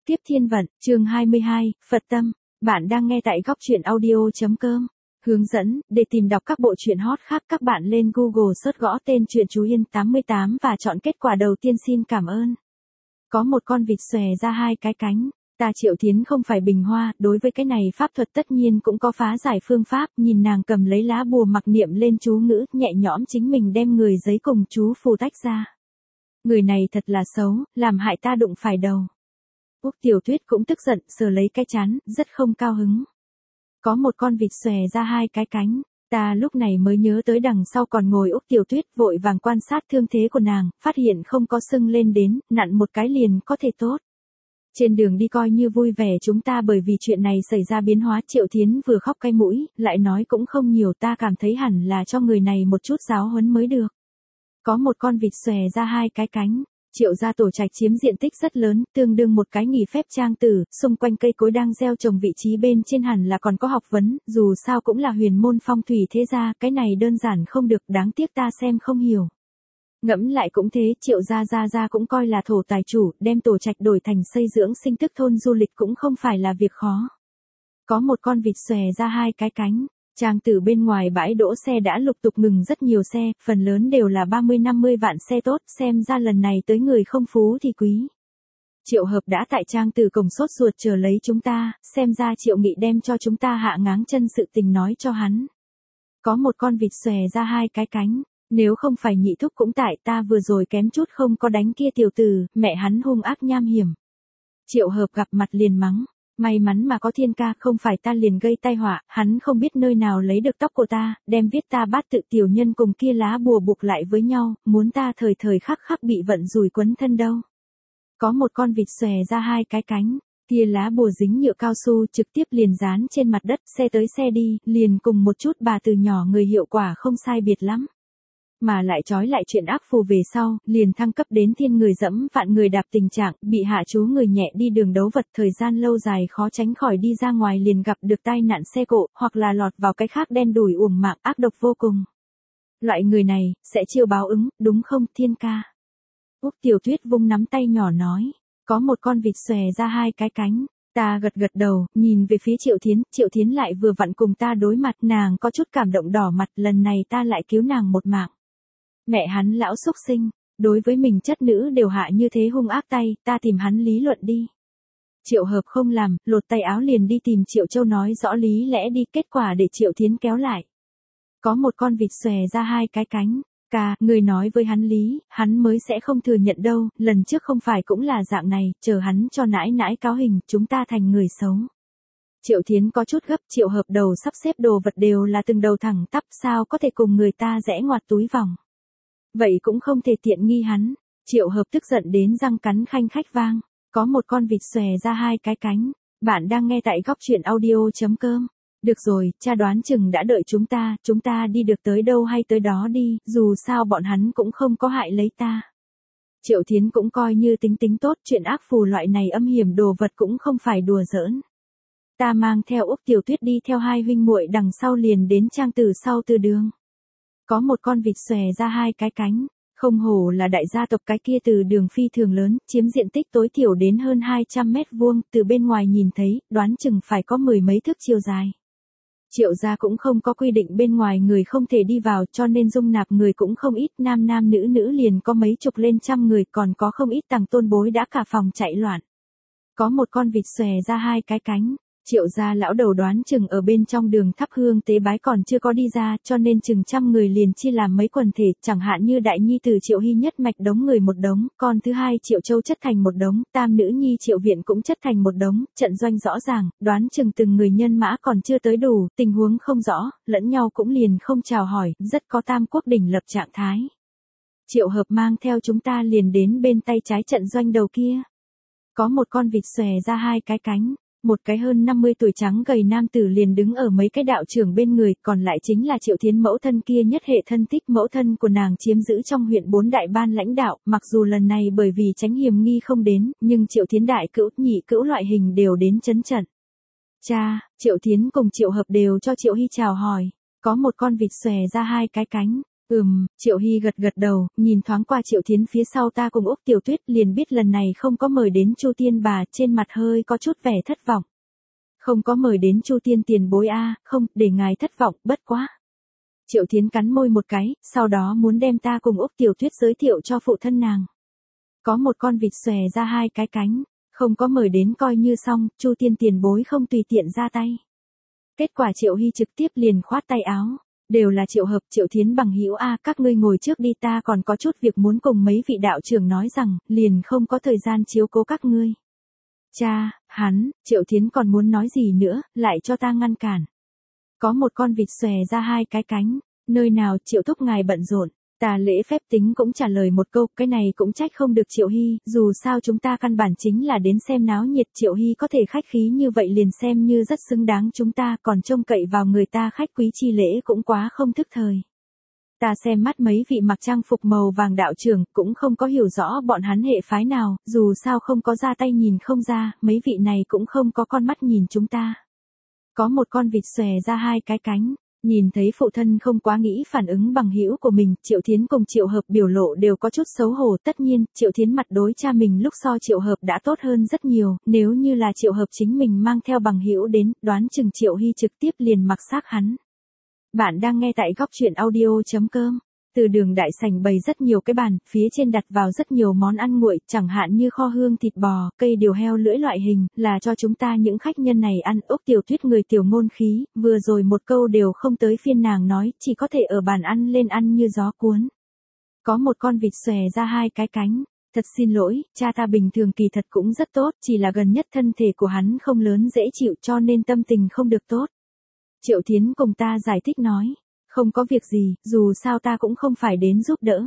tiếp thiên vận, chương 22, Phật tâm. Bạn đang nghe tại góc truyện audio.com. Hướng dẫn, để tìm đọc các bộ truyện hot khác các bạn lên Google search gõ tên truyện Chú Yên 88 và chọn kết quả đầu tiên. Xin cảm ơn. Có một con vịt xòe ra hai cái cánh. Ta Triệu Thiến không phải bình hoa, đối với cái này pháp thuật tất nhiên cũng có phá giải phương pháp. Nhìn nàng cầm lấy lá bùa mặc niệm lên chú ngữ, nhẹ nhõm chính mình đem người giấy cùng chú phù tách ra. Người này thật là xấu, làm hại ta đụng phải đầu. Úc Tiểu Tuyết cũng tức giận, sờ lấy cái trán, rất không cao hứng. Có một con vịt xòe ra hai cái cánh. Ta lúc này mới nhớ tới đằng sau còn ngồi Úc Tiểu Tuyết, vội vàng quan sát thương thế của nàng, phát hiện không có sưng lên đến, nặn một cái liền có thể tốt. Trên đường đi coi như vui vẻ chúng ta, bởi vì chuyện này xảy ra biến hóa. Triệu Thiến vừa khóc cay mũi, lại nói cũng không nhiều, ta cảm thấy hẳn là cho người này một chút giáo huấn mới được. Có một con vịt xòe ra hai cái cánh. Triệu gia tổ trạch chiếm diện tích rất lớn, tương đương một cái nghỉ phép trang tử, xung quanh cây cối đang gieo trồng, vị trí bên trên hẳn là còn có học vấn, dù sao cũng là huyền môn phong thủy thế gia, cái này đơn giản không được, đáng tiếc ta xem không hiểu. Ngẫm lại cũng thế, Triệu gia cũng coi là thổ tài chủ, đem tổ trạch đổi thành xây dưỡng sinh tức thôn du lịch cũng không phải là việc khó. Có một con vịt xòe ra hai cái cánh. Trang tử bên ngoài bãi đỗ xe đã lục tục ngừng rất nhiều xe, phần lớn đều là 30-50 vạn xe tốt, xem ra lần này tới người không phú thì quý. Triệu Hợp đã tại Trang tử cổng sốt ruột chờ lấy chúng ta, xem ra Triệu Nghị đem cho chúng ta hạ ngáng chân sự tình nói cho hắn. Có một con vịt xòe ra hai cái cánh, nếu không phải Nhị thúc cũng tại, ta vừa rồi kém chút không có đánh kia tiểu tử, mẹ hắn hung ác nham hiểm. Triệu Hợp gặp mặt liền mắng. May mắn mà có Thiên ca, không phải ta liền gây tai họa, hắn không biết nơi nào lấy được tóc của ta, đem viết ta bát tự tiểu nhân cùng kia lá bùa buộc lại với nhau, muốn ta thời thời khắc khắc bị vận rủi quấn thân đâu. Có một con vịt xòe ra hai cái cánh, kia lá bùa dính nhựa cao su trực tiếp liền dán trên mặt đất, xe tới xe đi, liền cùng một chút bà từ nhỏ người, hiệu quả không sai biệt lắm. Mà lại trói lại chuyện ác phù về sau, liền thăng cấp đến thiên người dẫm vạn người đạp tình trạng, bị hạ chú người nhẹ đi đường đấu vật, thời gian lâu dài khó tránh khỏi đi ra ngoài liền gặp được tai nạn xe cộ, hoặc là lọt vào cái khác đen đủi uổng mạng, ác độc vô cùng. Loại người này, sẽ chiêu báo ứng, đúng không Thiên ca? Úc Tiểu Tuyết vung nắm tay nhỏ nói, có một con vịt xòe ra hai cái cánh. Ta gật gật đầu, nhìn về phía Triệu Thiến lại vừa vặn cùng ta đối mặt, nàng có chút cảm động đỏ mặt, lần này ta lại cứu nàng một mạng. Mẹ hắn lão xúc sinh, đối với mình chất nữ đều hạ như thế hung ác tay, ta tìm hắn lý luận đi. Triệu Hợp không làm, lột tay áo liền đi tìm Triệu Châu nói rõ lý lẽ đi, kết quả để Triệu Thiến kéo lại. Có một con vịt xòe ra hai cái cánh. Ca, người nói với hắn lý, hắn mới sẽ không thừa nhận đâu, lần trước không phải cũng là dạng này, chờ hắn cho nãi nãi cáo hình, chúng ta thành người xấu. Triệu Thiến có chút gấp, Triệu Hợp đầu sắp xếp đồ vật đều là từng đầu thẳng tắp, sao có thể cùng người ta rẽ ngoặt túi vòng. Vậy cũng không thể tiện nghi hắn. Triệu Hợp tức giận đến răng cắn khanh khách vang. Có một con vịt xòe ra hai cái cánh. Bạn đang nghe tại góc truyện audio.com. Được rồi, cha đoán chừng đã đợi chúng ta đi được tới đâu hay tới đó đi, dù sao bọn hắn cũng không có hại lấy ta. Triệu Thiến cũng coi như tính tốt, chuyện ác phù loại này âm hiểm đồ vật cũng không phải đùa giỡn. Ta mang theo Úc Tiểu Tuyết đi theo hai huynh muội đằng sau liền đến Trang tử sau từ đường. Có một con vịt xòe ra hai cái cánh, không hổ là đại gia tộc, cái kia từ đường phi thường lớn, chiếm diện tích tối thiểu đến hơn 200 mét vuông, từ bên ngoài nhìn thấy, đoán chừng phải có 10 mấy thước chiều dài. Triệu gia cũng không có quy định bên ngoài người không thể đi vào, cho nên dung nạp người cũng không ít, nam nữ liền có mấy chục lên trăm người, còn có không ít tàng tôn bối đã cả phòng chạy loạn. Có một con vịt xòe ra hai cái cánh. Triệu gia lão đầu đoán chừng ở bên trong đường thắp hương tế bái còn chưa có đi ra, cho nên chừng trăm người liền chia làm mấy quần thể, chẳng hạn như đại nhi tử Triệu Hy nhất mạch đống người một đống, con thứ hai Triệu Châu chất thành một đống, tam nữ nhi Triệu Viện cũng chất thành một đống, trận doanh rõ ràng, đoán chừng từng người nhân mã còn chưa tới đủ, tình huống không rõ, lẫn nhau cũng liền không chào hỏi, rất có tam quốc đỉnh lập trạng thái. Triệu Hợp mang theo chúng ta liền đến bên tay trái trận doanh đầu kia. Có một con vịt xòe ra hai cái cánh. Một cái hơn 50 tuổi trắng gầy nam tử liền đứng ở mấy cái đạo trưởng bên người, còn lại chính là Triệu Thiến mẫu thân kia nhất hệ thân thích, mẫu thân của nàng chiếm giữ trong huyện 4 đại ban lãnh đạo, mặc dù lần này bởi vì tránh hiểm nghi không đến, nhưng Triệu Thiến đại cữu, nhị cữu loại hình đều đến chấn trận. Cha, Triệu Thiến cùng Triệu Hợp đều cho Triệu Hy chào hỏi, có một con vịt xòe ra hai cái cánh. Triệu Hy gật gật đầu, nhìn thoáng qua Triệu Thiến phía sau ta cùng Úc Tiểu Tuyết liền biết lần này không có mời đến Chu Tiên bà, trên mặt hơi có chút vẻ thất vọng. Không có mời đến Chu Tiên tiền bối a, không, để ngài thất vọng, bất quá. Triệu Thiến cắn môi một cái, sau đó muốn đem ta cùng Úc Tiểu Tuyết giới thiệu cho phụ thân nàng. Có một con vịt xòe ra hai cái cánh, không có mời đến coi như xong, Chu Tiên tiền bối không tùy tiện ra tay. Kết quả Triệu Hy trực tiếp liền khoát tay áo. Đều là Triệu Hợp, Triệu Thiến bằng hữu a, các ngươi ngồi trước đi, ta còn có chút việc muốn cùng mấy vị đạo trưởng nói rằng, liền không có thời gian chiếu cố các ngươi. Cha, Triệu Thiến còn muốn nói gì nữa, lại cho ta ngăn cản. Có một con vịt xòe ra hai cái cánh, nơi nào Triệu thúc ngài bận rộn, ta lễ phép tính cũng trả lời một câu, cái này cũng trách không được Triệu Hy, dù sao chúng ta căn bản chính là đến xem náo nhiệt, Triệu Hy có thể khách khí như vậy liền xem như rất xứng đáng, chúng ta còn trông cậy vào người ta khách quý chi lễ cũng quá không thức thời. Ta xem mắt mấy vị mặc trang phục màu vàng đạo trưởng, cũng không có hiểu rõ bọn hắn hệ phái nào, dù sao không có ra tay nhìn không ra, mấy vị này cũng không có con mắt nhìn chúng ta. Có một con vịt xòe ra hai cái cánh, nhìn thấy phụ thân không quá nghĩ phản ứng bằng hữu của mình, Triệu Thiến cùng Triệu Hợp biểu lộ đều có chút xấu hổ, tất nhiên, Triệu Thiến mặt đối cha mình lúc so Triệu Hợp đã tốt hơn rất nhiều, nếu như là Triệu Hợp chính mình mang theo bằng hữu đến, đoán chừng Triệu Hy trực tiếp liền mặc xác hắn. Bạn đang nghe tại góc truyện audio.com. Từ đường đại sảnh bày rất nhiều cái bàn, phía trên đặt vào rất nhiều món ăn nguội, chẳng hạn như kho hương thịt bò, cây điều heo lưỡi loại hình, là cho chúng ta những khách nhân này ăn. Úc Tiểu Tuyết người tiểu ngôn khí, vừa rồi một câu đều không tới phiên nàng nói, chỉ có thể ở bàn ăn lên ăn như gió cuốn. Có một con vịt xòe ra hai cái cánh. Thật xin lỗi, cha ta bình thường kỳ thật cũng rất tốt, chỉ là gần nhất thân thể của hắn không lớn dễ chịu cho nên tâm tình không được tốt. Triệu Thiến cùng ta giải thích nói, không có việc gì, dù sao ta cũng không phải đến giúp đỡ.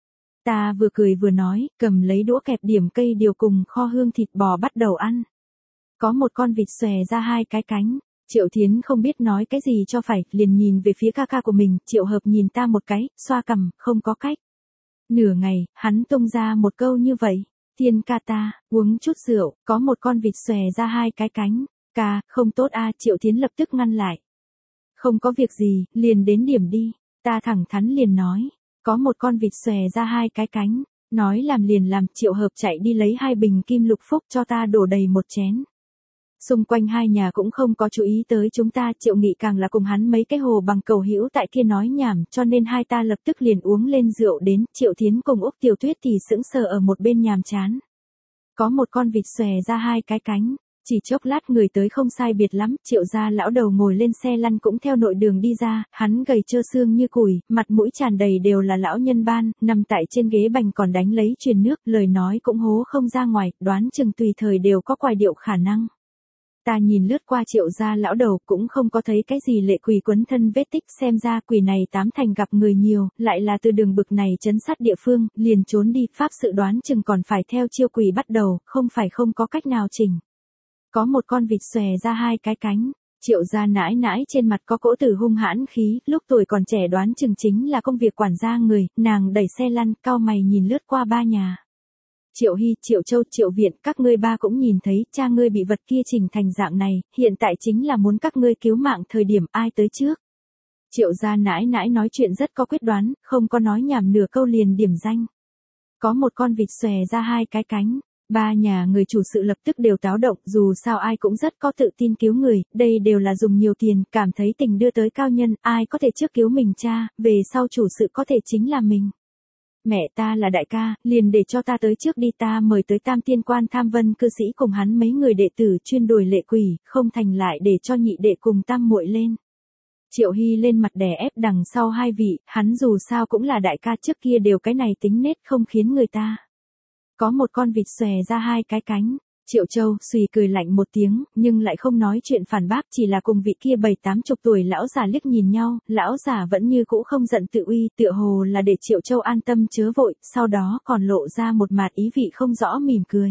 Ta vừa cười vừa nói, cầm lấy đũa kẹp điểm cây điều cùng kho hương thịt bò bắt đầu ăn. Có một con vịt xòe ra hai cái cánh, Triệu Thiến không biết nói cái gì cho phải, liền nhìn về phía ca ca của mình, Triệu Hợp nhìn ta một cái, xoa cằm, không có cách. Nửa ngày, hắn tung ra một câu như vậy, Thiên ca ta, uống chút rượu, có một con vịt xòe ra hai cái cánh, ca, không tốt a, Triệu Thiến lập tức ngăn lại. Không có việc gì, liền đến điểm đi, ta thẳng thắn liền nói, có một con vịt xòe ra hai cái cánh, nói làm liền làm, Triệu Hợp chạy đi lấy hai bình kim lục phúc cho ta đổ đầy một chén. Xung quanh hai nhà cũng không có chú ý tới chúng ta, Triệu Nghị càng là cùng hắn mấy cái hồ bằng cầu hữu tại kia nói nhảm, cho nên hai ta lập tức liền uống lên rượu đến, Triệu Thiến cùng Úc Tiểu Tuyết thì sững sờ ở một bên nhàm chán. Có một con vịt xòe ra hai cái cánh. Chỉ chốc lát người tới không sai biệt lắm, Triệu gia lão đầu ngồi lên xe lăn cũng theo nội đường đi ra, hắn gầy trơ xương như củi, mặt mũi tràn đầy đều là lão nhân ban, nằm tại trên ghế bành còn đánh lấy truyền nước, lời nói cũng hố không ra ngoài, đoán chừng tùy thời đều có quài điệu khả năng. Ta nhìn lướt qua Triệu gia lão đầu cũng không có thấy cái gì lệ quỷ quấn thân vết tích, xem ra quỷ này tám thành gặp người nhiều, lại là từ đường bực này trấn sát địa phương, liền trốn đi, pháp sự đoán chừng còn phải theo chiêu quỷ bắt đầu, không phải không có cách nào chỉnh. Có một con vịt xòe ra hai cái cánh, Triệu gia nãi nãi trên mặt có cỗ tử hung hãn khí, lúc tuổi còn trẻ đoán chừng chính là công việc quản gia người, nàng đẩy xe lăn, cau mày nhìn lướt qua ba nhà. Triệu Hy, Triệu Châu, Triệu Viện, các ngươi ba cũng nhìn thấy, cha ngươi bị vật kia chỉnh thành dạng này, hiện tại chính là muốn các ngươi cứu mạng, thời điểm ai tới trước. Triệu gia nãi nãi nói chuyện rất có quyết đoán, không có nói nhảm nửa câu liền điểm danh. Có một con vịt xòe ra hai cái cánh. Ba nhà người chủ sự lập tức đều táo động, dù sao ai cũng rất có tự tin cứu người, đây đều là dùng nhiều tiền, cảm thấy tình đưa tới cao nhân, ai có thể trước cứu mình cha, về sau chủ sự có thể chính là mình. Mẹ ta là đại ca, liền để cho ta tới trước đi, ta mời tới Tam Tiên Quan Tham Vân cư sĩ cùng hắn mấy người đệ tử chuyên đuổi lệ quỷ, không thành lại để cho nhị đệ cùng tam muội lên. Triệu Hy lên mặt đè ép đằng sau hai vị, hắn dù sao cũng là đại ca, trước kia đều cái này tính nết không khiến người ta. Có một con vịt xòe ra hai cái cánh, Triệu Châu suy cười lạnh một tiếng, nhưng lại không nói chuyện phản bác, chỉ là cùng vị kia 70-80 tuổi lão già liếc nhìn nhau, lão già vẫn như cũ không giận tự uy, tựa hồ là để Triệu Châu an tâm chớ vội, sau đó còn lộ ra một mạt ý vị không rõ mỉm cười.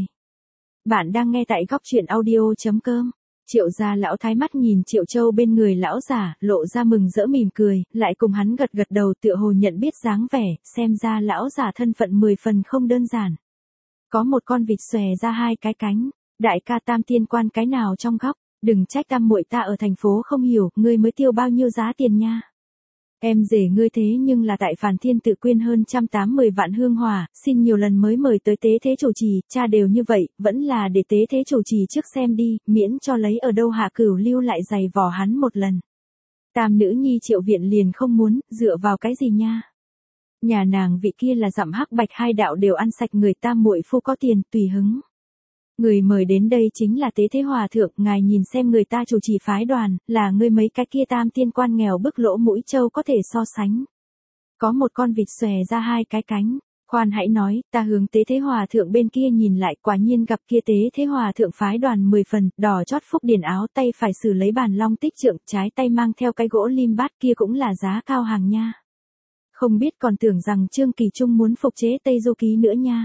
Bạn đang nghe tại góc truyện audio.com. Triệu gia lão thái mắt nhìn Triệu Châu bên người lão già, lộ ra mừng rỡ mỉm cười, lại cùng hắn gật gật đầu tựa hồ nhận biết dáng vẻ, xem ra lão già thân phận 10 phần không đơn giản. Có một con vịt xòe ra hai cái cánh, đại ca Tam Tiên Quan cái nào trong góc, đừng trách tam muội ta ở thành phố không hiểu, ngươi mới tiêu bao nhiêu giá tiền nha. Em rể ngươi thế nhưng là tại Phàn Thiên tự quyên hơn 180 vạn hương hỏa, xin nhiều lần mới mời tới tế thế chủ trì, cha đều như vậy, vẫn là để tế thế chủ trì trước xem đi, miễn cho lấy ở đâu Hạ Cửu Lưu lại giày vò hắn một lần. Tam nữ nhi Triệu Viện liền không muốn, dựa vào cái gì nha? Nhà nàng vị kia là dặm hắc bạch hai đạo đều ăn sạch, người ta muội phu có tiền, tùy hứng. Người mời đến đây chính là Tế Thế Hòa Thượng, ngài nhìn xem người ta chủ trì phái đoàn, là ngươi mấy cái kia tam tiên quan nghèo bức lỗ mũi trâu có thể so sánh. Có một con vịt xòe ra hai cái cánh, khoan hãy nói, ta hướng Tế Thế Hòa Thượng bên kia nhìn lại, quả nhiên gặp kia Tế Thế Hòa Thượng phái đoàn 10 phần, đỏ chót phúc điển áo, tay phải xử lấy bàn long tích trượng, trái tay mang theo cái gỗ lim bát, kia cũng là giá cao hàng nha. Không biết còn tưởng rằng Trương Kỳ Trung muốn phục chế Tây Du Ký nữa nha.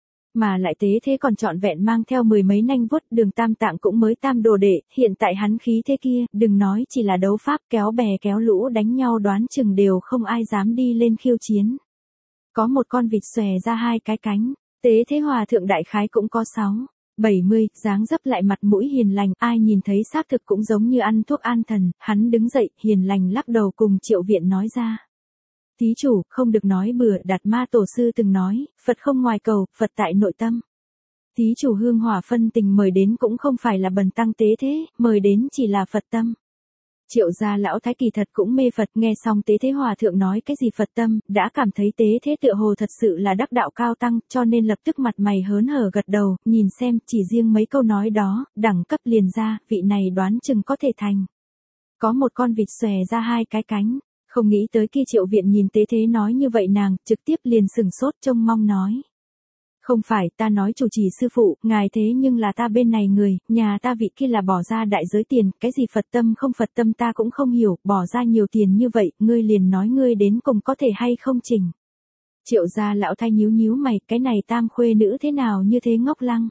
Mà lại tế thế còn trọn vẹn mang theo 10 mấy nanh vuốt, Đường Tam Tạng cũng mới tam đồ đệ, hiện tại hắn khí thế kia, đừng nói chỉ là đấu pháp, kéo bè kéo lũ đánh nhau đoán chừng đều không ai dám đi lên khiêu chiến. Có một con vịt xòe ra hai cái cánh, Tế Thế Hòa Thượng đại khái cũng có 70, dáng dấp lại mặt mũi hiền lành, ai nhìn thấy xác thực cũng giống như ăn thuốc an thần, hắn đứng dậy, hiền lành lắc đầu cùng Triệu Viện nói ra. Thí chủ, không được nói bừa, Đạt Ma Tổ sư từng nói, Phật không ngoài cầu, Phật tại nội tâm. Thí chủ hương hỏa phân tình mời đến cũng không phải là bần tăng tế thế, mời đến chỉ là Phật tâm. Triệu gia lão thái kỳ thật cũng mê Phật, nghe xong Tế Thế Hòa Thượng nói cái gì Phật tâm, đã cảm thấy tế thế tựa hồ thật sự là đắc đạo cao tăng, cho nên lập tức mặt mày hớn hở gật đầu, nhìn xem, chỉ riêng mấy câu nói đó, đẳng cấp liền ra, vị này đoán chừng có thể thành. Có một con vịt xòe ra hai cái cánh. Không nghĩ tới kia Triệu Viện nhìn Tế Thế nói như vậy nàng, trực tiếp liền sừng sốt trông mong nói. Không phải, ta nói chủ trì sư phụ, ngài thế nhưng là ta bên này người, nhà ta vị kia là bỏ ra đại giới tiền, cái gì Phật tâm không Phật tâm ta cũng không hiểu, bỏ ra nhiều tiền như vậy, ngươi liền nói ngươi đến cùng có thể hay không chỉnh. Triệu gia lão thay nhíu nhíu mày, cái này tam khuê nữ thế nào như thế ngốc lăng.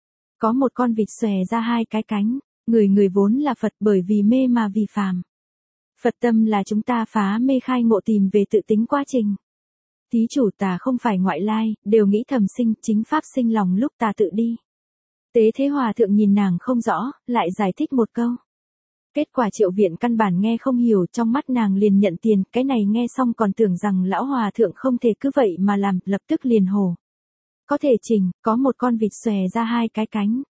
Có một con vịt xòe ra hai cái cánh, người vốn là Phật bởi vì mê mà vì phàm. Phật tâm là chúng ta phá mê khai ngộ tìm về tự tính quá trình. Thí chủ ta không phải ngoại lai, đều nghĩ thầm sinh, chính pháp sinh lòng lúc ta tự đi. Tế Thế Hòa Thượng nhìn nàng không rõ, lại giải thích một câu. Kết quả Triệu Viện căn bản nghe không hiểu, trong mắt nàng liền nhận tiền, cái này nghe xong còn tưởng rằng lão Hòa Thượng không thể cứ vậy mà làm, lập tức liền hồ. Có thể chỉnh, có một con vịt xòe ra hai cái cánh.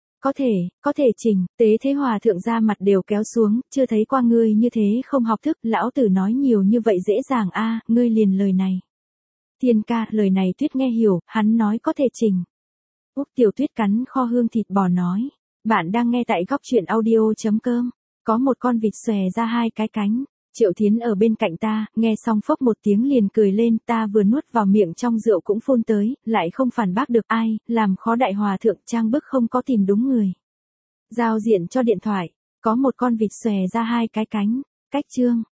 Có thể chỉnh, Tế Thế Hòa Thượng ra mặt đều kéo xuống, chưa thấy qua ngươi như thế không học thức, lão tử nói nhiều như vậy dễ dàng a, ngươi liền lời này. Thiên ca, lời này Tuyết nghe hiểu, hắn nói có thể chỉnh. Úc Tiểu Tuyết cắn kho hương thịt bò nói, bạn đang nghe tại góc truyện audio.com, có một con vịt xòe ra hai cái cánh. Triệu Thiến ở bên cạnh ta, nghe xong phốc một tiếng liền cười lên, ta vừa nuốt vào miệng trong rượu cũng phun tới, lại không phản bác được ai, làm khó đại hòa thượng trang bức không có tìm đúng người. Giao diện cho điện thoại, có một con vịt xòe ra hai cái cánh, cách chương.